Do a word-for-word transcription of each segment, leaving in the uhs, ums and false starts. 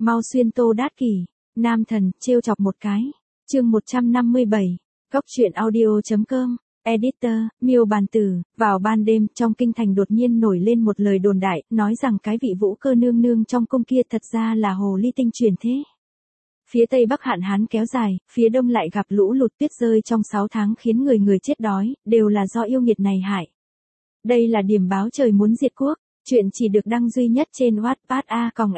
Mau xuyên Tô Đát Kỷ, nam thần, trêu chọc một cái. Chương một trăm năm mươi bảy, Góc truyện audio chấm com. Editor, Miêu Bàn Tử. Vào ban đêm, trong kinh thành đột nhiên nổi lên một lời đồn đại, nói rằng cái vị Vũ Cơ nương nương trong cung kia thật ra là hồ ly tinh truyền thế. Phía Tây Bắc hạn hán kéo dài, phía Đông lại gặp lũ lụt tuyết rơi trong sáu tháng khiến người người chết đói, đều là do yêu nghiệt này hại. Đây là điểm báo trời muốn diệt quốc, chuyện chỉ được đăng duy nhất trên Wattpad a còng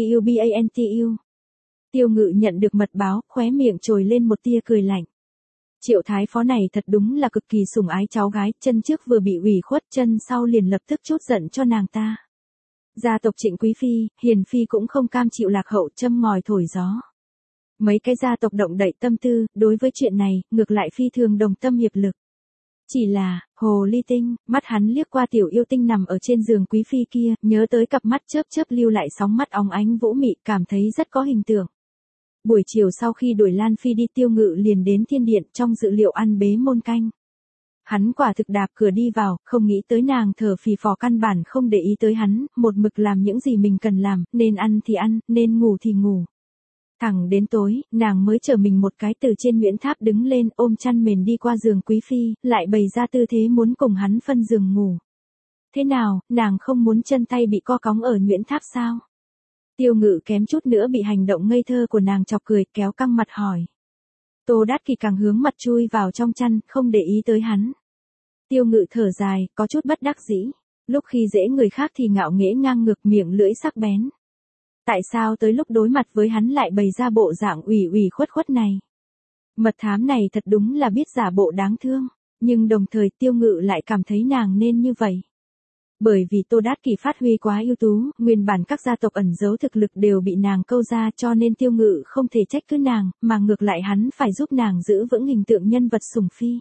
miubantu. Tiêu Ngự nhận được mật báo, khóe miệng trồi lên một tia cười lạnh. Triệu thái phó này thật đúng là cực kỳ sủng ái cháu gái, chân trước vừa bị ủy khuất, chân sau liền lập tức trút giận cho nàng ta. Gia tộc Trịnh Quý Phi, Hiền Phi cũng không cam chịu lạc hậu, châm ngòi thổi gió. Mấy cái gia tộc động đậy tâm tư, đối với chuyện này, ngược lại phi thường đồng tâm hiệp lực. Chỉ là, hồ ly tinh, mắt hắn liếc qua tiểu yêu tinh nằm ở trên giường Quý Phi kia, nhớ tới cặp mắt chớp chớp lưu lại sóng mắt óng ánh vũ mị, cảm thấy rất có hình tượng. Buổi chiều sau khi đuổi Lan Phi đi, Tiêu Ngự liền đến thiên điện, trong dự liệu ăn bế môn canh. Hắn quả thực đạp cửa đi vào, không nghĩ tới nàng thở phì phò, căn bản không để ý tới hắn, một mực làm những gì mình cần làm, nên ăn thì ăn, nên ngủ thì ngủ. Thẳng đến tối, nàng mới chở mình một cái từ trên Nguyễn Tháp đứng lên, ôm chăn mền đi qua giường Quý Phi, lại bày ra tư thế muốn cùng hắn phân giường ngủ. Thế nào, nàng không muốn chân tay bị co cóng ở Nguyễn Tháp sao? Tiêu Ngự kém chút nữa bị hành động ngây thơ của nàng chọc cười, kéo căng mặt hỏi. Tô Đát Kỷ càng hướng mặt chui vào trong chăn, không để ý tới hắn. Tiêu Ngự thở dài, có chút bất đắc dĩ. Lúc khi dễ người khác thì ngạo nghễ ngang ngược, miệng lưỡi sắc bén. Tại sao tới lúc đối mặt với hắn lại bày ra bộ dạng ủy ủy khuất khuất này? Mật thám này thật đúng là biết giả bộ đáng thương, nhưng đồng thời Tiêu Ngự lại cảm thấy nàng nên như vậy. Bởi vì Tô Đát Kỷ phát huy quá ưu tú, nguyên bản các gia tộc ẩn giấu thực lực đều bị nàng câu ra, cho nên Tiêu Ngự không thể trách cứ nàng, mà ngược lại hắn phải giúp nàng giữ vững hình tượng nhân vật sủng phi.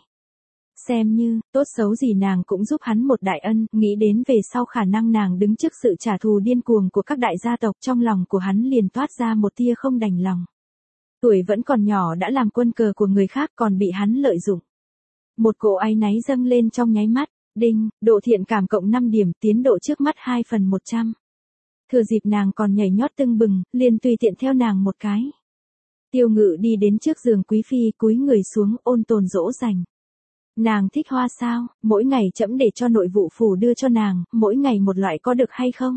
Xem như, tốt xấu gì nàng cũng giúp hắn một đại ân, nghĩ đến về sau khả năng nàng đứng trước sự trả thù điên cuồng của các đại gia tộc, trong lòng của hắn liền toát ra một tia không đành lòng. Tuổi vẫn còn nhỏ đã làm quân cờ của người khác, còn bị hắn lợi dụng. Một cỗ áy náy dâng lên trong nháy mắt. Đinh, độ thiện cảm cộng năm điểm, tiến độ trước mắt hai phần một trăm. Thừa dịp nàng còn nhảy nhót tưng bừng, liền tùy tiện theo nàng một cái. Tiêu Ngự đi đến trước giường Quý Phi, cúi người xuống, ôn tồn dỗ dành. Nàng thích hoa sao, mỗi ngày trẫm để cho nội vụ phủ đưa cho nàng, mỗi ngày một loại có được hay không?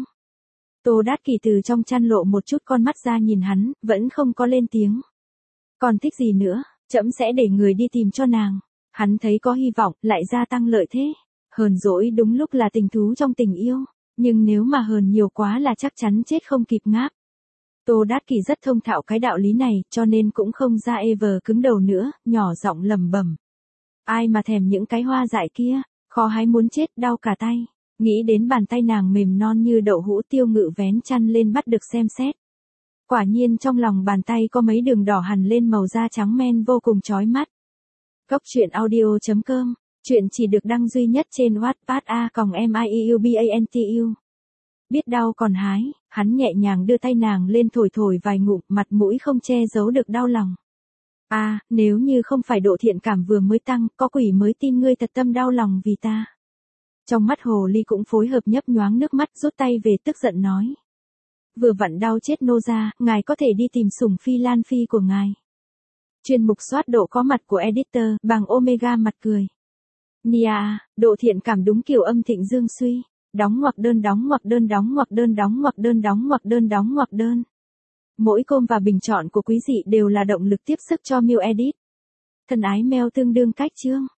Tô Đát Kỷ từ trong chăn lộ một chút con mắt ra nhìn hắn, vẫn không có lên tiếng. Còn thích gì nữa, trẫm sẽ để người đi tìm cho nàng. Hắn thấy có hy vọng, lại gia tăng lợi thế. Hờn dỗi đúng lúc là tình thú trong tình yêu, nhưng nếu mà hờn nhiều quá là chắc chắn chết không kịp ngáp. Tô Đát Kỷ rất thông thạo cái đạo lý này, cho nên cũng không ra ê vờ cứng đầu nữa, nhỏ giọng lẩm bẩm. Ai mà thèm những cái hoa dại kia, khó hái muốn chết, đau cả tay. Nghĩ đến bàn tay nàng mềm non như đậu hũ, Tiêu Ngự vén chăn lên bắt được xem xét. Quả nhiên trong lòng bàn tay có mấy đường đỏ hằn lên, màu da trắng men vô cùng chói mắt. Góc truyện audio chấm com. Chuyện chỉ được đăng duy nhất trên Wattpad a còng miubantu. Biết đau còn hái, hắn nhẹ nhàng đưa tay nàng lên thổi thổi vài ngụm, mặt mũi không che giấu được đau lòng. A, à, nếu như không phải độ thiện cảm vừa mới tăng, có quỷ mới tin ngươi thật tâm đau lòng vì ta. Trong mắt hồ ly cũng phối hợp nhấp nhoáng nước mắt, rút tay về tức giận nói. Vừa vặn đau chết nô gia, ngài có thể đi tìm sủng phi Lan Phi của ngài. Chuyên mục soát độ có mặt của editor, bằng Omega mặt cười. Nia, độ thiện cảm đúng kiểu âm thịnh dương suy, đóng ngoặc đơn đóng ngoặc đơn đóng ngoặc đơn đóng ngoặc đơn đóng ngoặc đơn đóng ngoặc đơn. Mỗi com và bình chọn của quý dị đều là động lực tiếp sức cho Miu Edit. Thân ái mail tương đương cách chương.